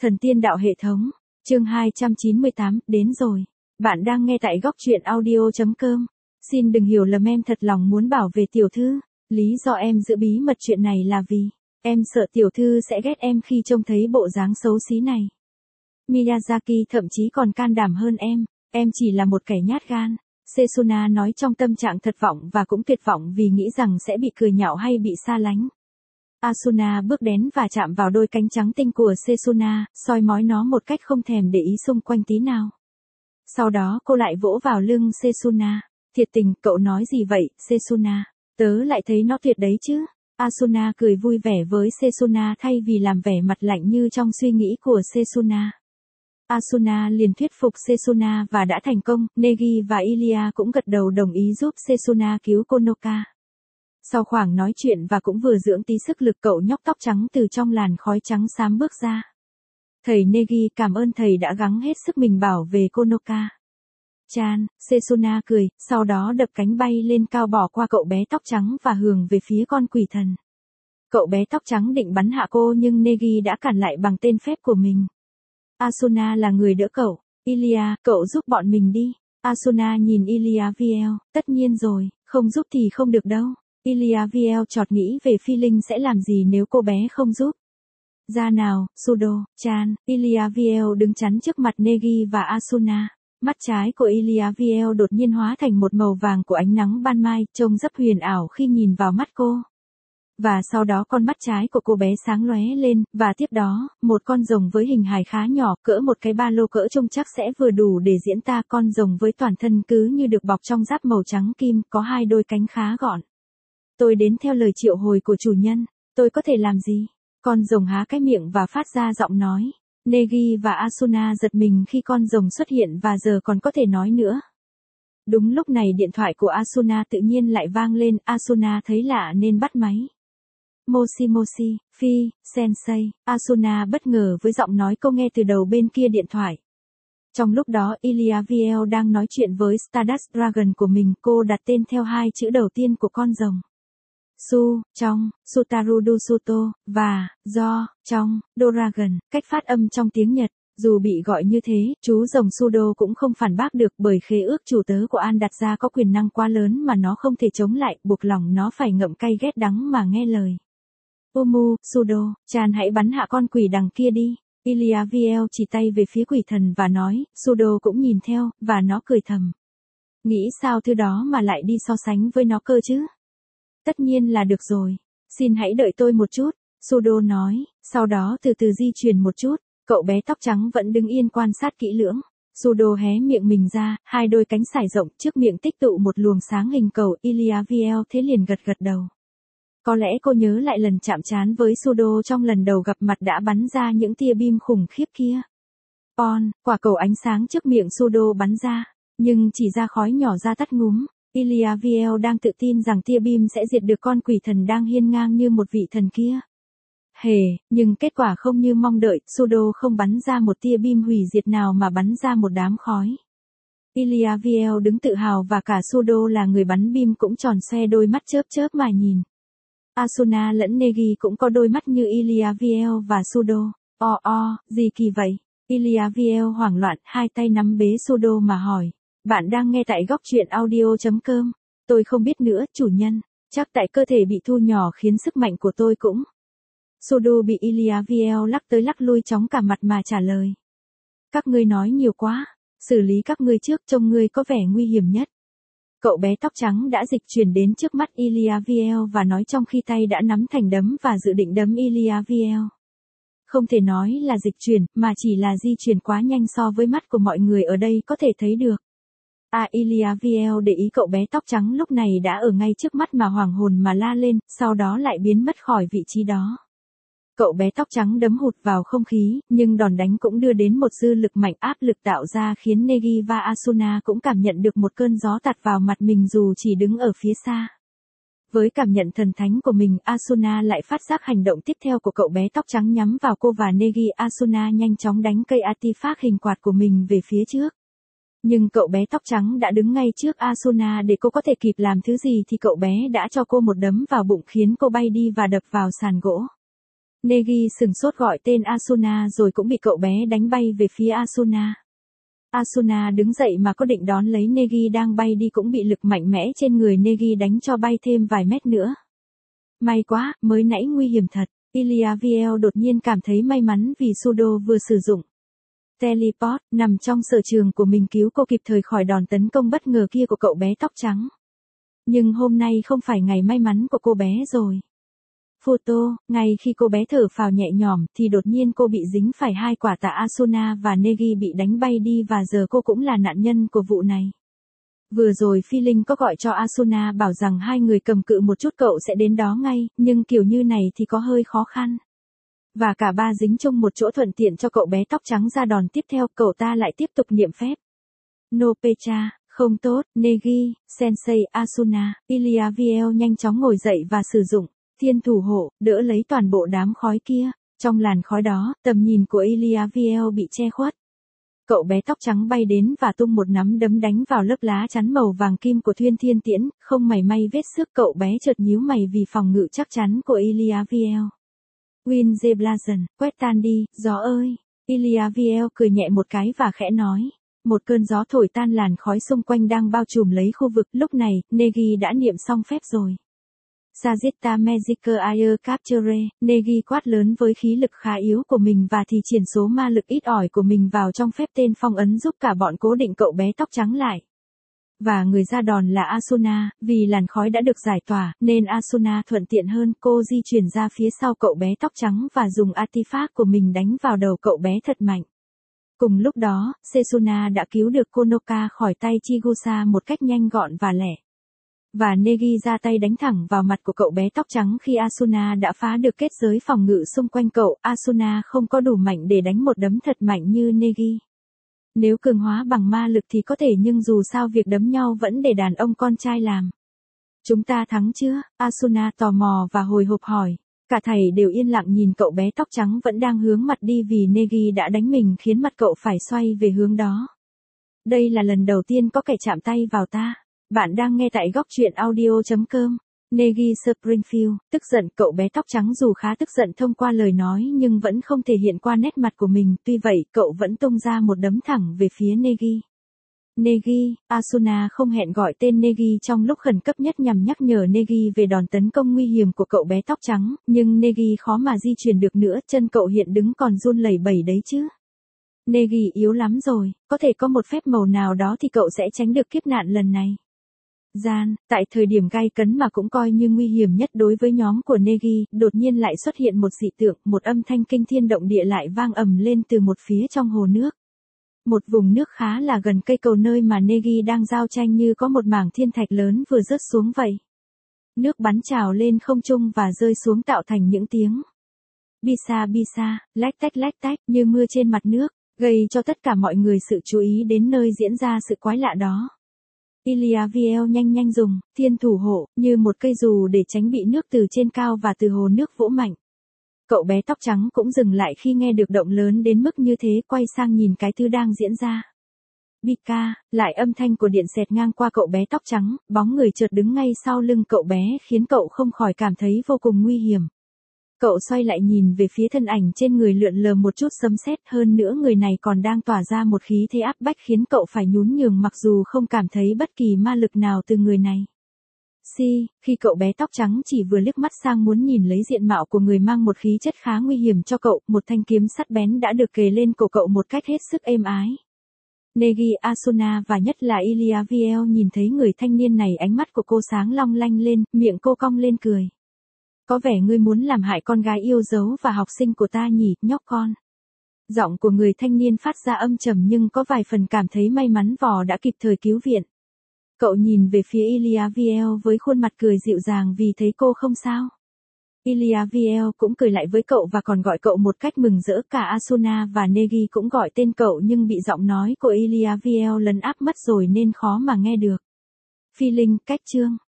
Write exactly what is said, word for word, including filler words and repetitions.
Thần tiên đạo hệ thống, chương hai trăm chín mươi tám, đến rồi. Bạn đang nghe tại góc truyện audio.com. Xin đừng hiểu lầm, em thật lòng muốn bảo vệ tiểu thư. Lý do em giữ bí mật chuyện này là vì em sợ tiểu thư sẽ ghét em khi trông thấy bộ dáng xấu xí này. Miyazaki thậm chí còn can đảm hơn em, em chỉ là một kẻ nhát gan. Setsuna nói trong tâm trạng thất vọng và cũng tuyệt vọng vì nghĩ rằng sẽ bị cười nhạo hay bị xa lánh. Asuna bước đến và chạm vào đôi cánh trắng tinh của Setsuna, soi mói nó một cách không thèm để ý xung quanh tí nào. Sau đó cô lại vỗ vào lưng Setsuna. Thiệt tình, cậu nói gì vậy, Setsuna? Tớ lại thấy nó tuyệt đấy chứ. Asuna cười vui vẻ với Setsuna thay vì làm vẻ mặt lạnh như trong suy nghĩ của Setsuna. Asuna liền thuyết phục Setsuna và đã thành công. Negi và Ilya cũng gật đầu đồng ý giúp Setsuna cứu Konoka. Sau khoảng nói chuyện và cũng vừa dưỡng tí sức lực, cậu nhóc tóc trắng từ trong làn khói trắng xám bước ra. Thầy Negi, cảm ơn thầy đã gắng hết sức mình bảo vệ Konoka. Chan, Setsuna cười, sau đó đập cánh bay lên cao bỏ qua cậu bé tóc trắng và hướng về phía con quỷ thần. Cậu bé tóc trắng định bắn hạ cô nhưng Negi đã cản lại bằng tên phép của mình. Asuna là người đỡ cậu. Ilya, cậu giúp bọn mình đi. Asuna nhìn Ilya Viel, tất nhiên rồi, không giúp thì không được đâu. Ilya Viel chợt nghĩ về Phi Linh sẽ làm gì nếu cô bé không giúp. Ra nào, Sudo, Chan. Ilya Viel đứng chắn trước mặt Negi và Asuna. Mắt trái của Ilya Viel đột nhiên hóa thành một màu vàng của ánh nắng ban mai, trông rất huyền ảo khi nhìn vào mắt cô. Và sau đó con mắt trái của cô bé sáng lóe lên, và tiếp đó, một con rồng với hình hài khá nhỏ, cỡ một cái ba lô cỡ trông chắc sẽ vừa đủ để diễn tả. Con rồng với toàn thân cứ như được bọc trong giáp màu trắng kim, có hai đôi cánh khá gọn. Tôi đến theo lời triệu hồi của chủ nhân, tôi có thể làm gì? Con rồng há cái miệng và phát ra giọng nói. Negi và Asuna giật mình khi con rồng xuất hiện và giờ còn có thể nói nữa. Đúng lúc này điện thoại của Asuna tự nhiên lại vang lên, Asuna thấy lạ nên bắt máy. Moshi Moshi, Phi, Sensei, Asuna bất ngờ với giọng nói cô nghe từ đầu bên kia điện thoại. Trong lúc đó Ilya Viel đang nói chuyện với Stardust Dragon của mình, cô đặt tên theo hai chữ đầu tiên của con rồng. Su, trong, Sutaru Dusuto, và, do, trong, Doragon, cách phát âm trong tiếng Nhật. Dù bị gọi như thế, chú rồng Sudo cũng không phản bác được bởi khế ước chủ tớ của An đặt ra có quyền năng quá lớn mà nó không thể chống lại, buộc lòng nó phải ngậm cay ghét đắng mà nghe lời. Umu, Sudo, Chan hãy bắn hạ con quỷ đằng kia đi. Ilya Viel chỉ tay về phía quỷ thần và nói, Sudo cũng nhìn theo, và nó cười thầm. Nghĩ sao thứ đó mà lại đi so sánh với nó cơ chứ? Tất nhiên là được rồi. Xin hãy đợi tôi một chút, Sudo nói, sau đó từ từ di chuyển một chút. Cậu bé tóc trắng vẫn đứng yên quan sát kỹ lưỡng. Sudo hé miệng mình ra, hai đôi cánh sải rộng, trước miệng tích tụ một luồng sáng hình cầu. Ilya Viel thế liền gật gật đầu. Có lẽ cô nhớ lại lần chạm trán với Sudo trong lần đầu gặp mặt đã bắn ra những tia beam khủng khiếp kia. On, quả cầu ánh sáng trước miệng Sudo bắn ra, nhưng chỉ ra khói nhỏ ra tắt ngúm. Ilya Viel đang tự tin rằng tia beam sẽ diệt được con quỷ thần đang hiên ngang như một vị thần kia. Hề, nhưng kết quả không như mong đợi, Sudo không bắn ra một tia beam hủy diệt nào mà bắn ra một đám khói. Ilya Viel đứng tự hào và cả Sudo là người bắn beam cũng tròn xoe đôi mắt chớp chớp mà nhìn. Asuna lẫn Negi cũng có đôi mắt như Ilya Viel và Sudo. O o, gì kỳ vậy? Ilya Viel hoảng loạn, hai tay nắm bế Sudo mà hỏi. Bạn đang nghe tại góc truyện audio.com. Tôi không biết nữa, chủ nhân. Chắc tại cơ thể bị thu nhỏ khiến sức mạnh của tôi cũng. Sudo bị Ilya Viel lắc tới lắc lui chóng cả mặt mà trả lời. Các ngươi nói nhiều quá. Xử lý các ngươi trước, trông ngươi có vẻ nguy hiểm nhất. Cậu bé tóc trắng đã dịch chuyển đến trước mắt Ilya Viel và nói trong khi tay đã nắm thành đấm và dự định đấm Ilya Viel. Không thể nói là dịch chuyển, mà chỉ là di chuyển quá nhanh so với mắt của mọi người ở đây có thể thấy được. À, Ilya Viel để ý cậu bé tóc trắng lúc này đã ở ngay trước mắt mà hoàng hồn mà la lên, sau đó lại biến mất khỏi vị trí đó. Cậu bé tóc trắng đấm hụt vào không khí, nhưng đòn đánh cũng đưa đến một dư lực mạnh áp lực tạo ra khiến Negi và Asuna cũng cảm nhận được một cơn gió tạt vào mặt mình dù chỉ đứng ở phía xa. Với cảm nhận thần thánh của mình, Asuna lại phát giác hành động tiếp theo của cậu bé tóc trắng nhắm vào cô và Negi. Asuna nhanh chóng đánh cây artifact hình quạt của mình về phía trước. Nhưng cậu bé tóc trắng đã đứng ngay trước Asuna để cô có thể kịp làm thứ gì thì cậu bé đã cho cô một đấm vào bụng khiến cô bay đi và đập vào sàn gỗ. Neji sừng sốt gọi tên Asuna rồi cũng bị cậu bé đánh bay về phía Asuna. Asuna đứng dậy mà có định đón lấy Neji đang bay đi cũng bị lực mạnh mẽ trên người Neji đánh cho bay thêm vài mét nữa. May quá, mới nãy nguy hiểm thật. Ilyaviel đột nhiên cảm thấy may mắn vì Sudo vừa sử dụng Teleport, nằm trong sở trường của mình cứu cô kịp thời khỏi đòn tấn công bất ngờ kia của cậu bé tóc trắng. Nhưng hôm nay không phải ngày may mắn của cô bé rồi. Photo, ngay khi cô bé thở phào nhẹ nhõm thì đột nhiên cô bị dính phải hai quả tạ Asuna và Neji bị đánh bay đi và giờ cô cũng là nạn nhân của vụ này. Vừa rồi Phi Linh có gọi cho Asuna bảo rằng hai người cầm cự một chút cậu sẽ đến đó ngay, nhưng kiểu như này thì có hơi khó khăn. Và cả ba dính chung một chỗ thuận tiện cho cậu bé tóc trắng ra đòn tiếp theo, cậu ta lại tiếp tục niệm phép. No Pecha, không tốt, Neji, Sensei, Asuna, Ilyaviel nhanh chóng ngồi dậy và sử dụng thiên thủ hộ, đỡ lấy toàn bộ đám khói kia. Trong làn khói đó, tầm nhìn của Ilyaviel bị che khuất. Cậu bé tóc trắng bay đến và tung một nắm đấm đánh vào lớp lá chắn màu vàng kim của Thuyên Thiên Tiễn, không mảy may vết xước, cậu bé chợt nhíu mày vì phòng ngự chắc chắn của Ilyaviel. Wind the Blazon, quét tan đi, gió ơi. Ilyaviel cười nhẹ một cái và khẽ nói. Một cơn gió thổi tan làn khói xung quanh đang bao trùm lấy khu vực. Lúc này, Neji đã niệm xong phép rồi. Sagitta Magic Air Capture, Neji quát lớn với khí lực khá yếu của mình và thì triển số ma lực ít ỏi của mình vào trong phép tên phong ấn giúp cả bọn cố định cậu bé tóc trắng lại. Và người ra đòn là Asuna, vì làn khói đã được giải tỏa, nên Asuna thuận tiện hơn, cô di chuyển ra phía sau cậu bé tóc trắng và dùng artifact của mình đánh vào đầu cậu bé thật mạnh. Cùng lúc đó, Setsuna đã cứu được Konoka khỏi tay Chigusa một cách nhanh gọn và lẹ. Và Neji ra tay đánh thẳng vào mặt của cậu bé tóc trắng khi Asuna đã phá được kết giới phòng ngự xung quanh cậu. Asuna không có đủ mạnh để đánh một đấm thật mạnh như Neji. Nếu cường hóa bằng ma lực thì có thể, nhưng dù sao việc đấm nhau vẫn để đàn ông con trai làm. Chúng ta thắng chưa? Asuna tò mò và hồi hộp hỏi. Cả thầy đều yên lặng nhìn cậu bé tóc trắng vẫn đang hướng mặt đi vì Neji đã đánh mình khiến mặt cậu phải xoay về hướng đó. Đây là lần đầu tiên có kẻ chạm tay vào ta. Bạn đang nghe tại góc truyện audio chấm com. Neji Springfield, tức giận. Cậu bé tóc trắng dù khá tức giận thông qua lời nói nhưng vẫn không thể hiện qua nét mặt của mình, tuy vậy cậu vẫn tung ra một đấm thẳng về phía Neji. Neji, Asuna không hẹn gọi tên Neji trong lúc khẩn cấp nhất nhằm nhắc nhở Neji về đòn tấn công nguy hiểm của cậu bé tóc trắng, nhưng Neji khó mà di chuyển được nữa, chân cậu hiện đứng còn run lẩy bẩy đấy chứ. Neji yếu lắm rồi, có thể có một phép màu nào đó thì cậu sẽ tránh được kiếp nạn lần này. Gian, tại thời điểm gay cấn mà cũng coi như nguy hiểm nhất đối với nhóm của Neji, đột nhiên lại xuất hiện một dị tượng, một âm thanh kinh thiên động địa lại vang ầm lên từ một phía trong hồ nước. Một vùng nước khá là gần cây cầu nơi mà Neji đang giao tranh, như có một mảng thiên thạch lớn vừa rớt xuống vậy. Nước bắn trào lên không trung và rơi xuống tạo thành những tiếng bisa bisa, lách tách lách tách như mưa trên mặt nước, gây cho tất cả mọi người sự chú ý đến nơi diễn ra sự quái lạ đó. Ilyaviel nhanh nhanh dùng thiên thủ hộ như một cây dù để tránh bị nước từ trên cao và từ hồ nước vỗ mạnh. Cậu bé tóc trắng cũng dừng lại khi nghe được động lớn đến mức như thế, quay sang nhìn cái thứ đang diễn ra. Bika, lại âm thanh của điện xẹt ngang qua cậu bé tóc trắng, bóng người chợt đứng ngay sau lưng cậu bé khiến cậu không khỏi cảm thấy vô cùng nguy hiểm. Cậu xoay lại nhìn về phía thân ảnh trên người lượn lờ một chút sấm sét, hơn nữa người này còn đang tỏa ra một khí thế áp bách khiến cậu phải nhún nhường mặc dù không cảm thấy bất kỳ ma lực nào từ người này. Si, khi cậu bé tóc trắng chỉ vừa liếc mắt sang muốn nhìn lấy diện mạo của người mang một khí chất khá nguy hiểm cho cậu, một thanh kiếm sắt bén đã được kề lên cổ cậu một cách hết sức êm ái. Neji, Asuna và nhất là Ilyaviel nhìn thấy người thanh niên này, ánh mắt của cô sáng long lanh lên, miệng cô cong lên cười. Có vẻ ngươi muốn làm hại con gái yêu dấu và học sinh của ta nhỉ, nhóc con. Giọng của người thanh niên phát ra âm trầm nhưng có vài phần cảm thấy may mắn vò đã kịp thời cứu viện. Cậu nhìn về phía Ilyaviel với khuôn mặt cười dịu dàng vì thấy cô không sao. Ilyaviel cũng cười lại với cậu và còn gọi cậu một cách mừng rỡ, cả Asuna và Neji cũng gọi tên cậu nhưng bị giọng nói của Ilyaviel lấn áp mất rồi nên khó mà nghe được. Phi Linh, cách chương.